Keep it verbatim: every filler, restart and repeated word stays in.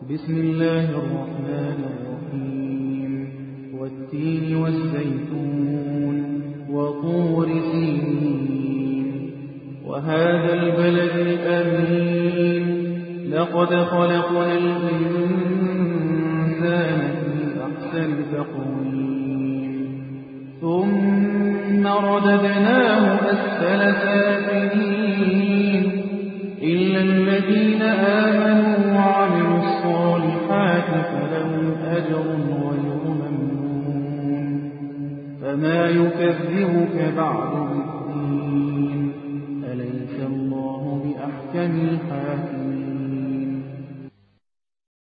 بسم الله الرحمن الرحيم والتين والزيتون وطور سينين وهذا البلد الأمين لقد خلقنا الإنسان في أحسن تقويم ثم رددناه أسفل سافلين إلا الذين آمنوا وعملوا الصالحات فلهم أجر غير ممنون فما يكذبك بعد بالدين أليس الله بأحكم الحاكمين